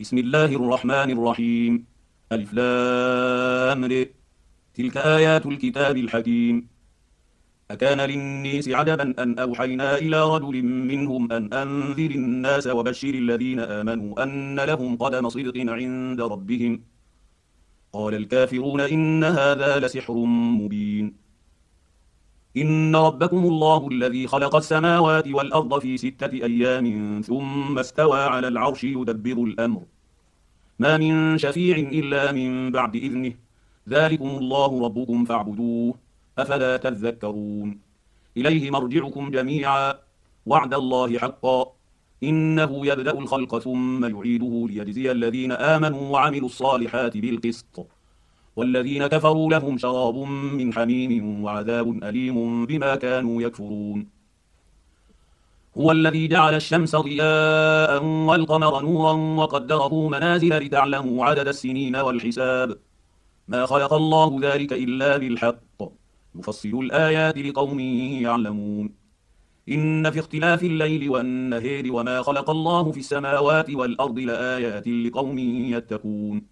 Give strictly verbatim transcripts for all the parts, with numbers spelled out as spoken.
بسم الله الرحمن الرحيم. ألف لام ر. تلك آيات الكتاب الحكيم. أكان للناس عجبا أن أوحينا إلى رجل منهم أن أنذر الناس وبشر الذين آمنوا أن لهم قدم صدق عند ربهم. قال الكافرون إن هذا لسحر مبين. إن ربكم الله الذي خلق السماوات والأرض في ستة أيام ثم استوى على العرش يدبر الأمر ما من شفيع إلا من بعد إذنه ذلكم الله ربكم فاعبدوه أفلا تذكرون. إليه مرجعكم جميعا وعد الله حقا إنه يبدأ الخلق ثم يعيده ليجزي الذين آمنوا وعملوا الصالحات بالقسط والذين كفروا لهم شراب من حميم وعذاب أليم بما كانوا يكفرون. هو الذي جعل الشمس ضياء والقمر نورا وقدره منازل لتعلموا عدد السنين والحساب ما خلق الله ذلك إلا بالحق يفصل الآيات لقوم يعلمون. إن في اختلاف الليل والنهار وما خلق الله في السماوات والأرض لآيات لقوم يتقون.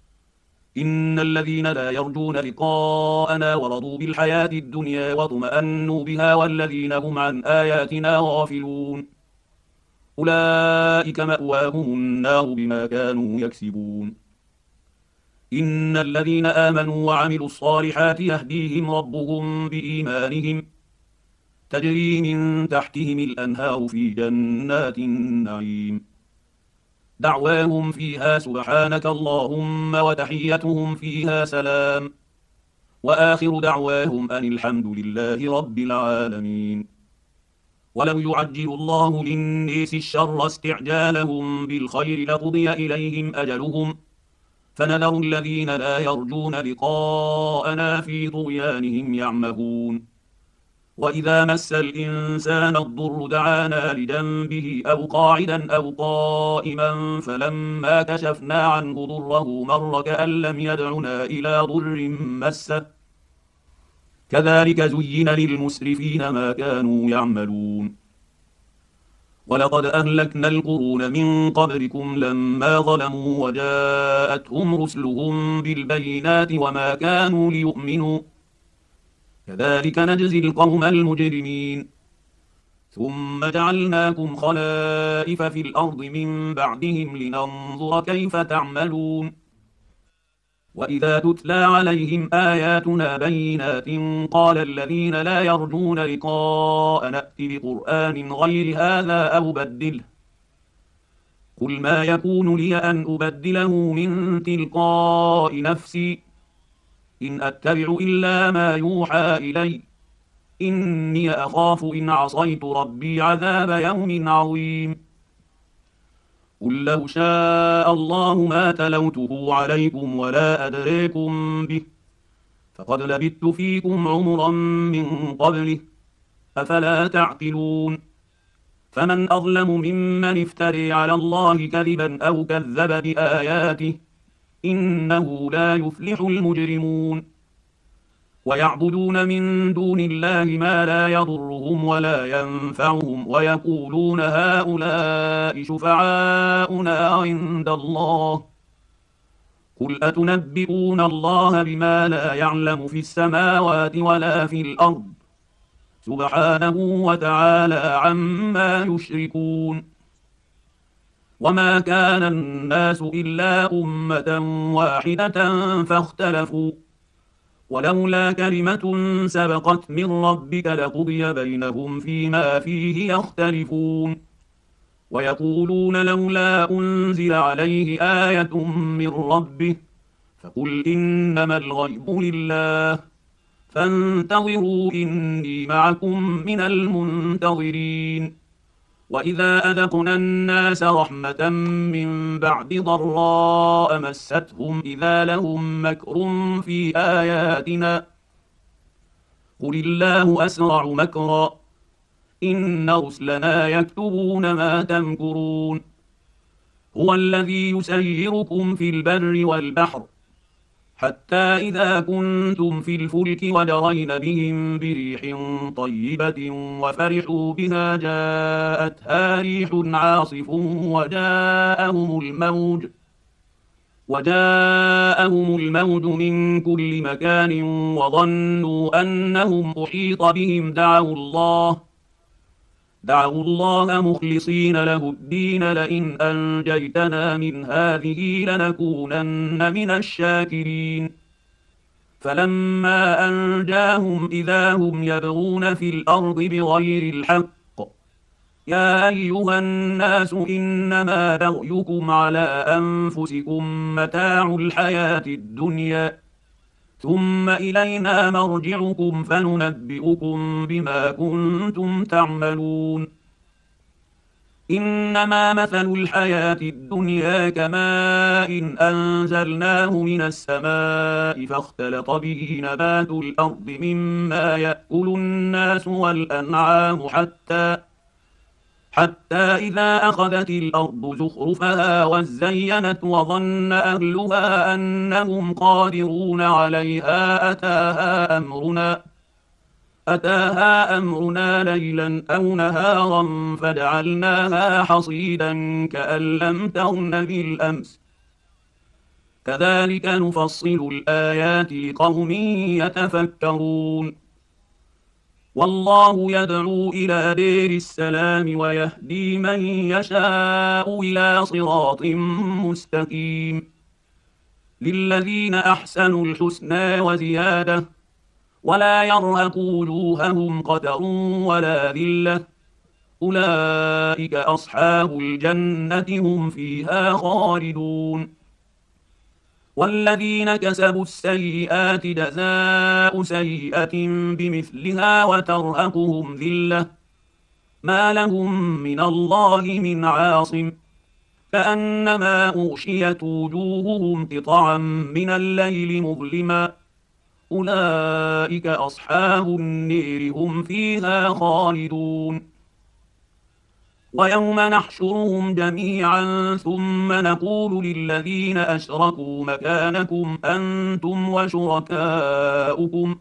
إن الذين لا يرجون لقاءنا ورضوا بالحياة الدنيا واطمأنوا بها والذين هم عن آياتنا غافلون أولئك مأواهم النار بما كانوا يكسبون. إن الذين آمنوا وعملوا الصالحات يهديهم ربهم بإيمانهم تجري من تحتهم الأنهار في جنات النعيم دعواهم فيها سبحانك اللهم وتحيتهم فيها سلام وآخر دعواهم أن الحمد لله رب العالمين. ولو يعجل الله للناس الشر استعجالهم بالخير لقضي إليهم أجلهم فنذر الذين لا يرجون لقاءنا في طغيانهم يعمهون. وإذا مس الإنسان الضر دعانا لجنبه أو قاعدا أو قائما فلما كشفنا عنه ضره مر كأن لم يدعنا إلى ضر مسه كذلك زين للمسرفين ما كانوا يعملون. ولقد أهلكنا القرون من قبلكم لما ظلموا وجاءتهم رسلهم بالبينات وما كانوا ليؤمنوا كذلك نجزي القوم المجرمين. ثم جعلناكم خلائف في الأرض من بعدهم لننظر كيف تعملون. وإذا تتلى عليهم آياتنا بينات قال الذين لا يرجون لقاء نأت بقرآن غير هذا أو بدله قل ما يكون لي أن أبدله من تلقاء نفسي إن أتبع إلا ما يوحى إلي إني أخاف إن عصيت ربي عذاب يوم عظيم. قل لو شاء الله ما تلوته عليكم ولا أدريكم به فقد لبثت فيكم عمرا من قبله أفلا تعقلون. فمن أظلم ممن افتري على الله كذبا أو كذب بآياته إنه لا يفلح المجرمون. ويعبدون من دون الله ما لا يضرهم ولا ينفعهم ويقولون هؤلاء شفعاؤنا عند الله قل أتنبئون الله بما لا يعلم في السماوات ولا في الأرض سبحانه وتعالى عما يشركون. وما كان الناس إلا أمة واحدة فاختلفوا ولولا كلمة سبقت من ربك لقضي بينهم فيما فيه يختلفون. ويقولون لولا أنزل عليه آية من ربه فقل إنما الغيب لله فانتظروا إني معكم من المنتظرين. وإذا أذقنا الناس رحمة من بعد ضراء مستهم إذا لهم مكر في آياتنا قل الله أسرع مكرا إن رسلنا يكتبون ما تمكرون. هو الذي يسيركم في البر والبحر حتى إذا كنتم في الفلك وجرين بهم بريح طيبة وفرحوا بها جاءتها ريح عاصف وجاءهم الموج وجاءهم الموج من كل مكان وظنوا أنهم أحيط بهم دعوا الله دعوا الله مخلصين له الدين لئن أنجيتنا من هذه لنكونن من الشاكرين فلما أنجاهم إذا هم يبغون في الأرض بغير الحق يا أيها الناس إنما بغيكم على أنفسكم متاع الحياة الدنيا ثم إلينا مرجعكم فننبئكم بما كنتم تعملون إنما مثل الحياة الدنيا كماء أنزلناه من السماء فاختلط به نبات الأرض مما يأكل الناس والأنعام حتى حتى إذا أخذت الأرض زخرفها وزينت وظن أهلها أنهم قادرون عليها أتاها أمرنا أتاها أمرنا ليلا أو نهارا فجعلناها حصيدا كأن لم تغن بالأمس كذلك نفصل الآيات لقوم يتفكرون والله يدعو إلى دير السلام ويهدي من يشاء إلى صراط مستقيم للذين أحسنوا الحسنى وزيادة ولا يرهق وجوههم قتر ولا ذلة أولئك أصحاب الجنة هم فيها خالدون والذين كسبوا السيئات جزاء سيئة بمثلها وترهقهم ذلة ما لهم من الله من عاصم كأنما أغشيت وجوههم قطعا من الليل مظلما أولئك أصحاب النير هم فيها خالدون ويوم نحشرهم جميعا ثم نقول للذين أشركوا مكانكم أنتم وشركاؤكم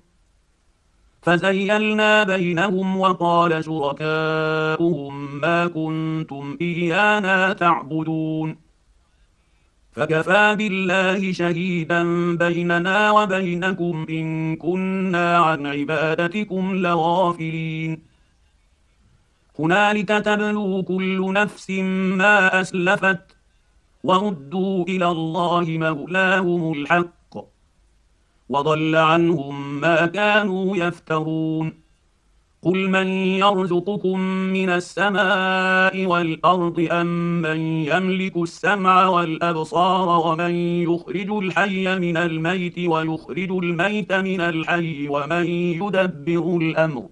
فزيلنا بينهم وقال شركاؤهم ما كنتم إيانا تعبدون فكفى بالله شهيدا بيننا وبينكم إن كنا عن عبادتكم لغافلين هنالك تبلو كل نفس ما أسلفت وردوا إلى الله مولاهم الحق وضل عنهم ما كانوا يفترون قل من يرزقكم من السماء والأرض أم من يملك السمع والأبصار ومن يخرج الحي من الميت ويخرج الميت من الحي ومن يدبر الأمر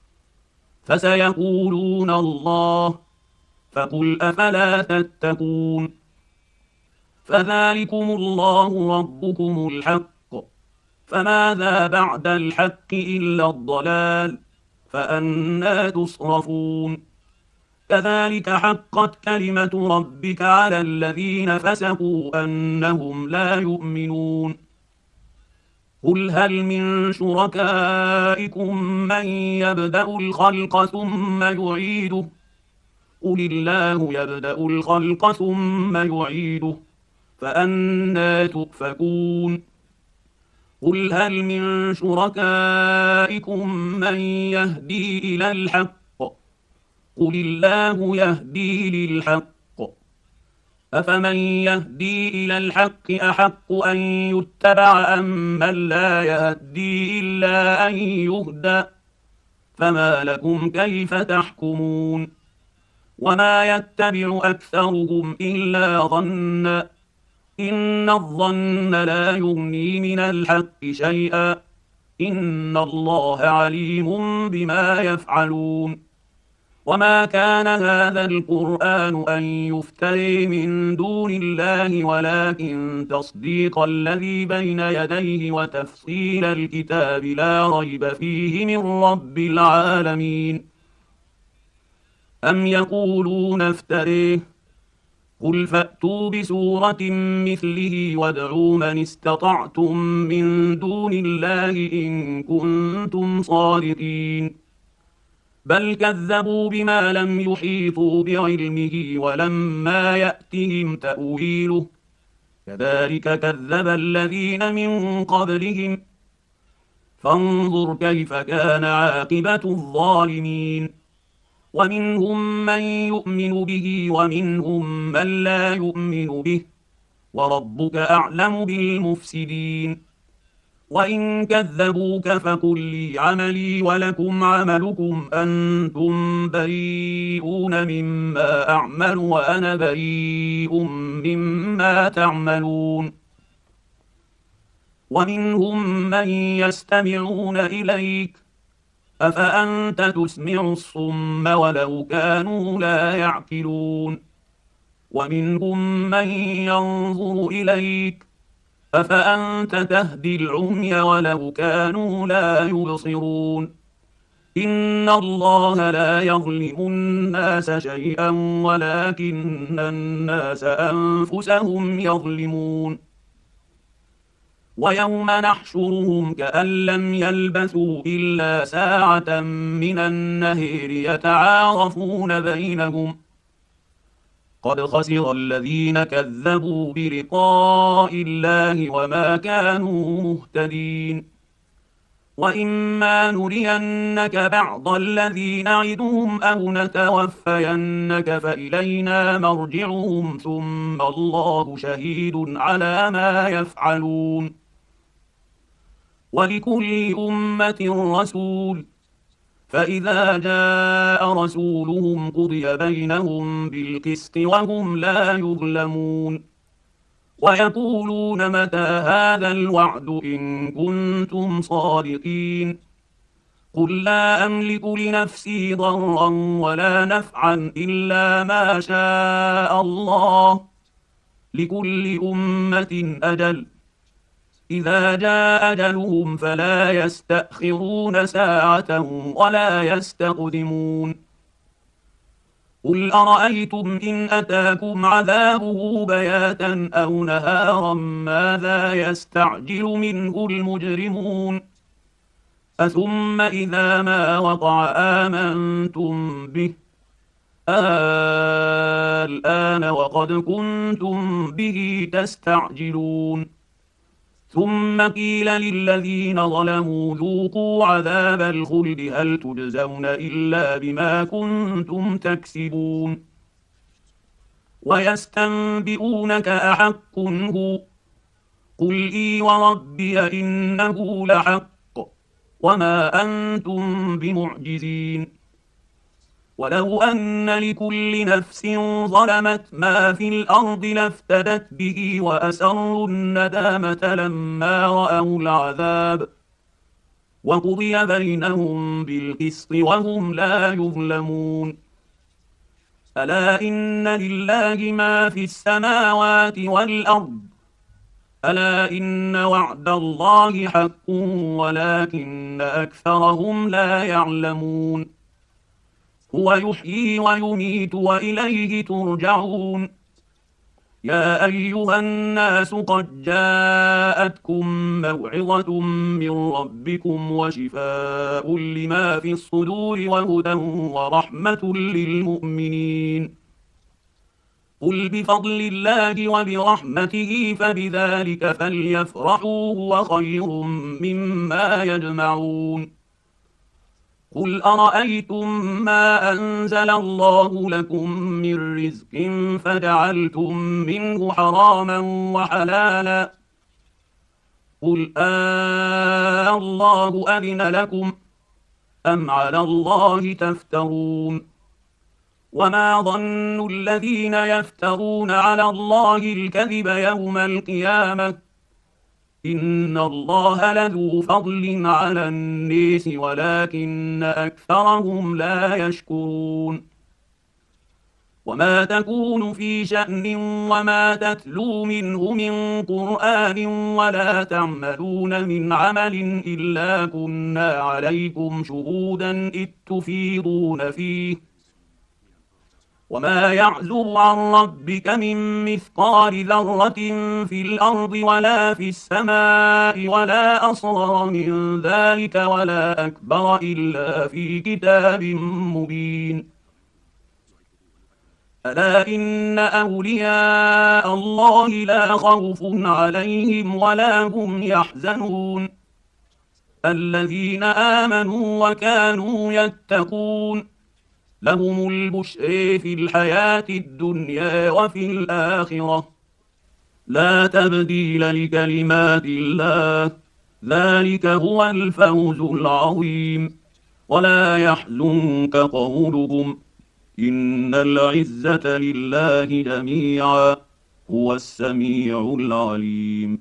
فسيقولون الله فقل أفلا تتقون فذلكم الله ربكم الحق فماذا بعد الحق إلا الضلال فأنى تصرفون كذلك حقت كلمة ربك على الذين فسقوا أنهم لا يؤمنون قل هل من شركائكم من يبدأ الخلق ثم يعيده قل الله يبدأ الخلق ثم يعيده فأنى تؤفكون قل هل من شركائكم من يهدي إلى الحق قل الله يهدي للحق أفمن يهدي إلى الحق أحق أن يتبع أم من لا يهدي إلا أن يهدى فما لكم كيف تحكمون وما يتبع أكثرهم إلا ظنا إن الظن لا يغني من الحق شيئا إن الله عليم بما يفعلون وما كان هذا القرآن أن يفتري من دون الله ولكن تصديق الذي بين يديه وتفصيل الكتاب لا ريب فيه من رب العالمين أم يقولون افتريه قل فأتوا بسورة مثله وادعوا من استطعتم من دون الله إن كنتم صادقين بل كذبوا بما لم يحيطوا بعلمه ولما يأتهم تأويله كذلك كذب الذين من قبلهم فانظر كيف كان عاقبة الظالمين. ومنهم من يؤمن به ومنهم من لا يؤمن به وربك أعلم بالمفسدين. وإن كذبوك فقل لي عملي ولكم عملكم أنتم بريئون مما أعمل وأنا بريء مما تعملون. ومنهم من يستمعون إليك أفأنت تسمع الصم ولو كانوا لا يعقلون. ومنهم من ينظر إليك أفأنت تهدي العمي ولو كانوا لا يبصرون. إن الله لا يظلم الناس شيئا ولكن الناس أنفسهم يظلمون. ويوم نحشرهم كأن لم يلبثوا إلا ساعة من النهار يتعارفون بينهم قد خسر الذين كذبوا بلقاء الله وما كانوا مهتدين. وإما نرينك بعض الذي نعدهم أو نتوفينك فإلينا مرجعهم ثم الله شهيد على ما يفعلون. ولكل أمة رسول فإذا جاء رسولهم قضي بينهم بالقسط وهم لا يظلمون. ويقولون متى هذا الوعد إن كنتم صادقين. قل لا أملك لنفسي ضرا ولا نفعا إلا ما شاء الله لكل أمة أجل إذا جاء أجلهم فلا يستأخرون ساعة ولا يستقدمون. قل أرأيتم إن أتاكم عذابه بياتا أو نهارا ماذا يستعجل منه المجرمون. أثم إذا ما وقع آمنتم به الآن وقد كنتم به تستعجلون. ثم قيل للذين ظلموا ذوقوا عذاب الخلد هل تجزون إلا بما كنتم تكسبون. ويستنبئونك أحق هو قل إي وربي إنه لحق وما أنتم بمعجزين. ولو أن لكل نفس ظلمت ما في الأرض لافتدت به وأسروا الندامة لما رأوا العذاب وقضي بينهم بالقسط وهم لا يظلمون. ألا إن لله ما في السماوات والأرض ألا إن وعد الله حق ولكن أكثرهم لا يعلمون. هو يحيي ويميت وإليه ترجعون. يا أيها الناس قد جاءتكم موعظة من ربكم وشفاء لما في الصدور وهدى ورحمة للمؤمنين. قل بفضل الله وبرحمته فبذلك فليفرحوا هو خير مما يجمعون. قل أرأيتم ما أنزل الله لكم من رزق فجعلتم منه حراما وحلالا قل آه الله أذن لكم أم على الله تفترون. وما ظن الذين يفترون على الله الكذب يوم القيامة إن الله لذو فضل على الناس ولكن أكثرهم لا يشكرون. وما تكون في شأن وما تتلو منه من قرآن ولا تعملون من عمل إلا كنا عليكم شهودا إذ تفيضون فيه. وما يعزب عن ربك من مثقال ذرة في الأرض ولا في السماء ولا أصغر من ذلك ولا أكبر إلا في كتاب مبين. ألا إن أولياء الله لا خوف عليهم ولا هم يحزنون الذين آمنوا وكانوا يتقون لهم البشر في الحياة الدنيا وفي الآخرة لا تبديل لكلمات الله ذلك هو الفوز العظيم ولا يحزنك قولهم إن العزة لله جميعا هو السميع العليم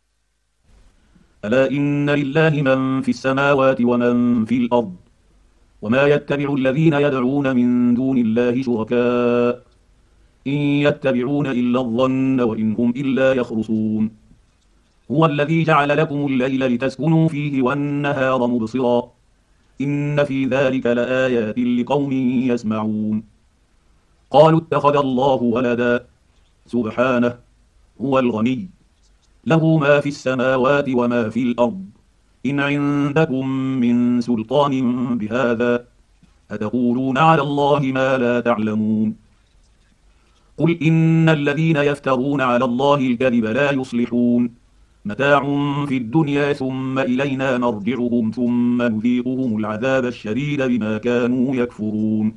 ألا إن لله من في السماوات ومن في الأرض وما يتبع الذين يدعون من دون الله شركاء إن يتبعون إلا الظن وإن هم إلا يخرصون هو الذي جعل لكم الليل لتسكنوا فيه والنهار مبصرا إن في ذلك لآيات لقوم يسمعون قالوا اتخذ الله ولدا سبحانه هو الغني له ما في السماوات وما في الأرض إن عندكم من سلطان بهذا أتقولون على الله ما لا تعلمون قل إن الذين يفترون على الله الكذب لا يصلحون متاع في الدنيا ثم إلينا مرجعهم ثم نذيقهم العذاب الشديد بما كانوا يكفرون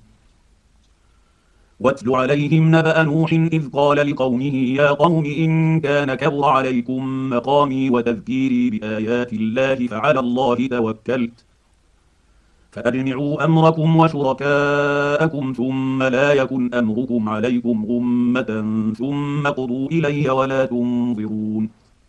واتل عليهم نبأ نوح إذ قال لقومه يا قوم إن كان كبر عليكم مقامي وتذكيري بآيات الله فعلى الله توكلت فأجمعوا أمركم وشركاءكم ثم لا يكن أمركم عليكم غمة ثم قضوا إلي ولا تنظرون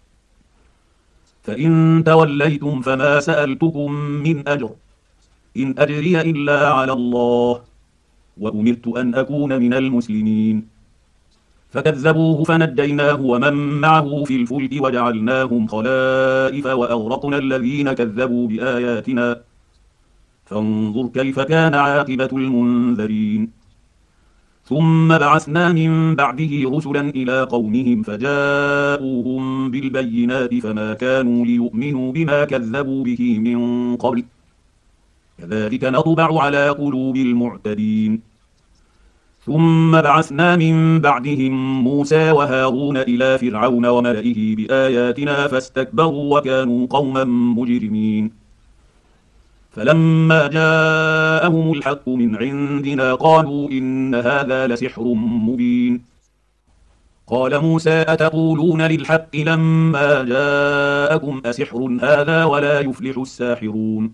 فإن توليتم فما سألتكم من أجر إن أجري إلا على الله وأمرت أن أكون من المسلمين فكذبوه فنجيناه ومن معه في الفلك وجعلناهم خلائف وأغرقنا الذين كذبوا بآياتنا فانظر كيف كان عاقبة المنذرين ثم بعثنا من بعده رسلا إلى قومهم فجاءوهم بالبينات فما كانوا ليؤمنوا بما كذبوا به من قبل كذلك نطبع على قلوب المعتدين ثم بعثنا من بعدهم موسى وهارون إلى فرعون وملئه بآياتنا فاستكبروا وكانوا قوما مجرمين فلما جاءهم الحق من عندنا قالوا إن هذا لسحر مبين قال موسى أتقولون للحق لما جاءكم أسحر هذا ولا يفلح الساحرون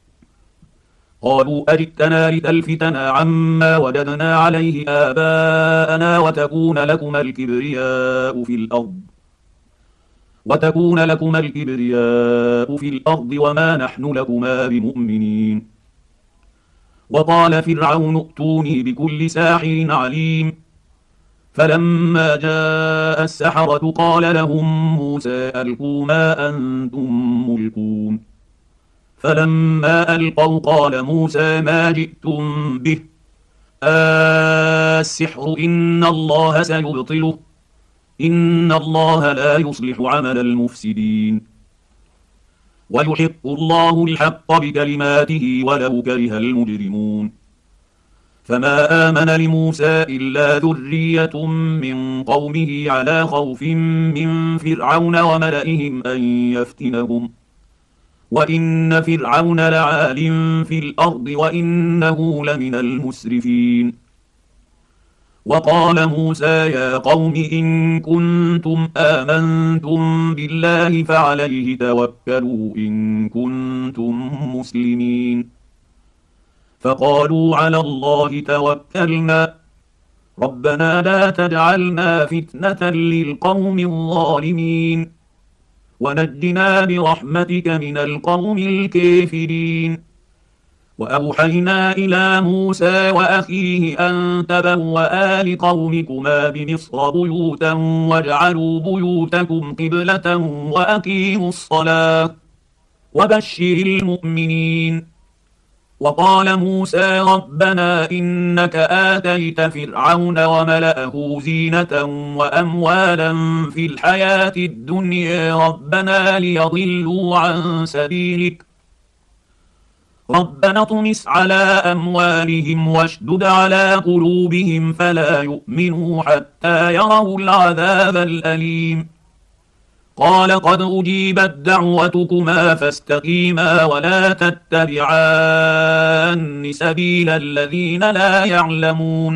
قالوا أجئتنا لتلفتنا عما وجدنا عليه آباءنا وتكون لكما الكبرياء في الأرض وتكون لكما الكبرياء في الأرض وما نحن لكما بمؤمنين وقال فرعون ائتوني بكل ساحر عليم فلما جاء السحرة قال لهم موسى ألقوا ما أنتم ملقون فلما ألقوا قال موسى ما جئتم به السحر إن الله سيبطله إن الله لا يصلح عمل المفسدين ويحق الله الحق بكلماته ولو كره المجرمون فما آمن لموسى إلا ذرية من قومه على خوف من فرعون وملئهم أن يفتنهم وإن فرعون لعال في الأرض وإنه لمن المسرفين وقال موسى يا قوم إن كنتم آمنتم بالله فعليه توكلوا إن كنتم مسلمين فقالوا على الله توكلنا ربنا لا تجعلنا فتنة للقوم الظالمين ونجنا برحمتك من القوم الكافرين وأوحينا إلى موسى وأخيه أن تبوآ لقومكما بمصر بيوتا واجعلوا بيوتكم قبلة وأقيموا الصلاة وبشر المؤمنين وقال موسى ربنا إنك آتيت فرعون وملأه زينة وأموالا في الحياة الدنيا ربنا ليضلوا عن سبيلك ربنا اطمس على أموالهم واشدد على قلوبهم فلا يؤمنوا حتى يروا العذاب الأليم قال قد أجيبت دعوتكما فاستقيما ولا تتبعان سبيل الذين لا يعلمون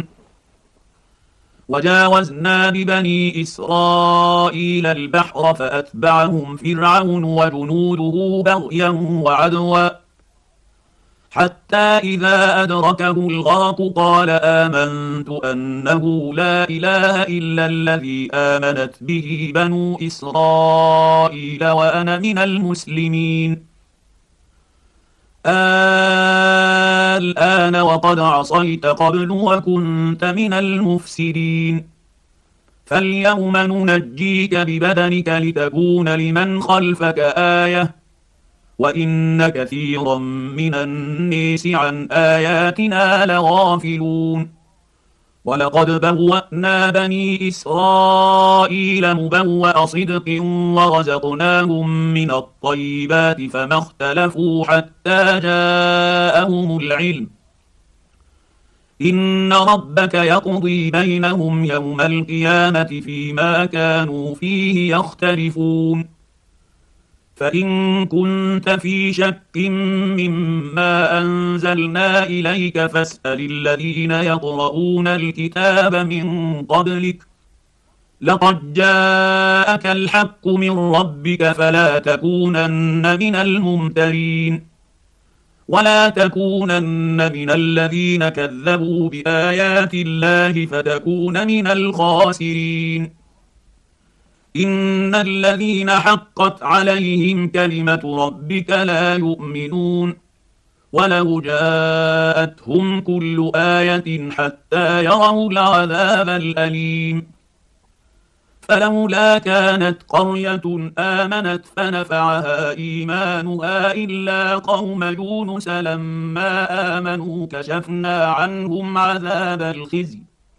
وجاوزنا ببني إسرائيل البحر فأتبعهم فرعون وجنوده بغيا وعدوا حتى إذا أدركه الغرق قال آمنت أنه لا إله إلا الذي آمنت به بنو إسرائيل وأنا من المسلمين الآن وقد عصيت قبل وكنت من المفسدين فاليوم ننجيك ببدنك لتكون لمن خلفك آية وإن كثيرا من الناس عن آياتنا لغافلون ولقد بوأنا بني إسرائيل مبوأ صدق ورزقناهم من الطيبات فما اختلفوا حتى جاءهم العلم إن ربك يقضي بينهم يوم القيامة فيما كانوا فيه يختلفون فإن كنت في شك مما أنزلنا إليك فاسأل الذين يقرؤون الكتاب من قبلك لقد جاءك الحق من ربك فلا تكونن من الممترين ولا تكونن من الذين كذبوا بآيات الله فتكون من الخاسرين إن الذين حقت عليهم كلمة ربك لا يؤمنون ولو جاءتهم كل آية حتى يروا العذاب الأليم فلولا كانت قرية آمنت فنفعها إيمانها إلا قوم يونس لما آمنوا كشفنا عنهم عذاب الخزي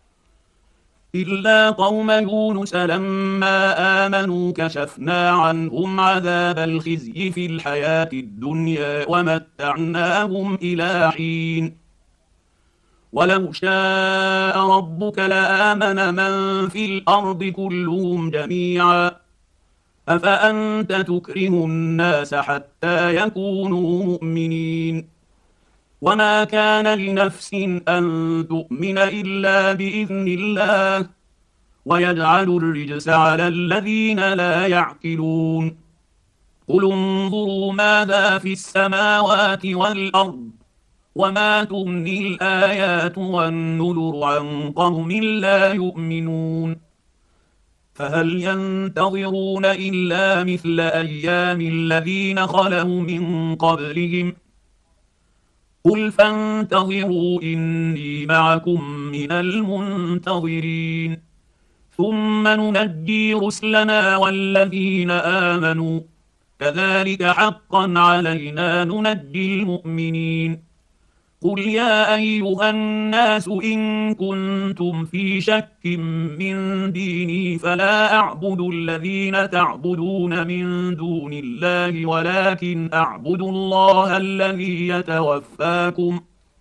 إلا قوم يونس لما آمنوا كشفنا عنهم عذاب الخزي في الحياة الدنيا ومتعناهم إلى حين ولو شاء ربك لآمن من في الأرض كلهم جميعا أفأنت تكره الناس حتى يكونوا مؤمنين وما كان لنفس أن تؤمن إلا بإذن الله ويجعل الرجس على الذين لا يعقلون قل انظروا ماذا في السماوات والأرض وما تغني الآيات والنذر عن قوم لا يؤمنون فهل ينتظرون إلا مثل أيام الذين خلوا من قبلهم قل فانتظروا إني معكم من المنتظرين ثم ننجي رسلنا والذين آمنوا كذلك حقا علينا ننجي المؤمنين قل يا أيها الناس إن كنتم في شك من ديني فلا أعبد الذين تعبدون من دون الله ولكن أعبد الله الذي يتوفاكم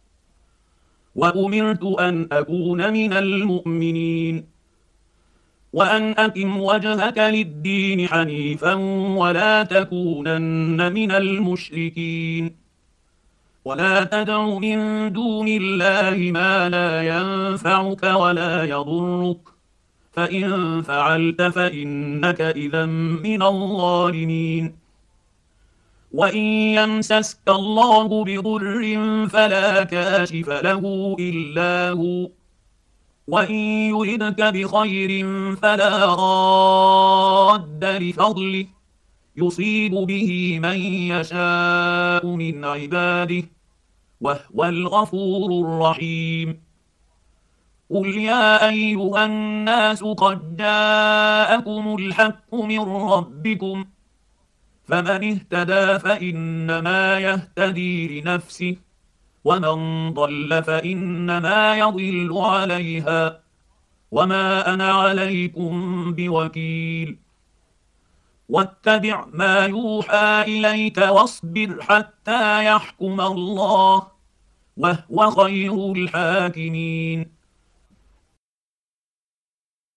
وأمرت أن أكون من المؤمنين وأن أقم وجهك للدين حنيفا ولا تكونن من المشركين ولا تدع من دون الله ما لا ينفعك ولا يضرك فإن فعلت فإنك إذا من الظالمين وإن يمسسك الله بضر فلا كاشف له إلا هو وإن يردك بخير فلا راد لفضله يصيب به من يشاء من عباده وهو الغفور الرحيم قل يا أيها الناس قد جاءكم الحق من ربكم فمن اهتدى فإنما يهتدي لنفسه ومن ضل فإنما يضل عليها وما أنا عليكم بوكيل واتبع ما يوحى إليك واصبر حتى يحكم الله وهو خير الحاكمين.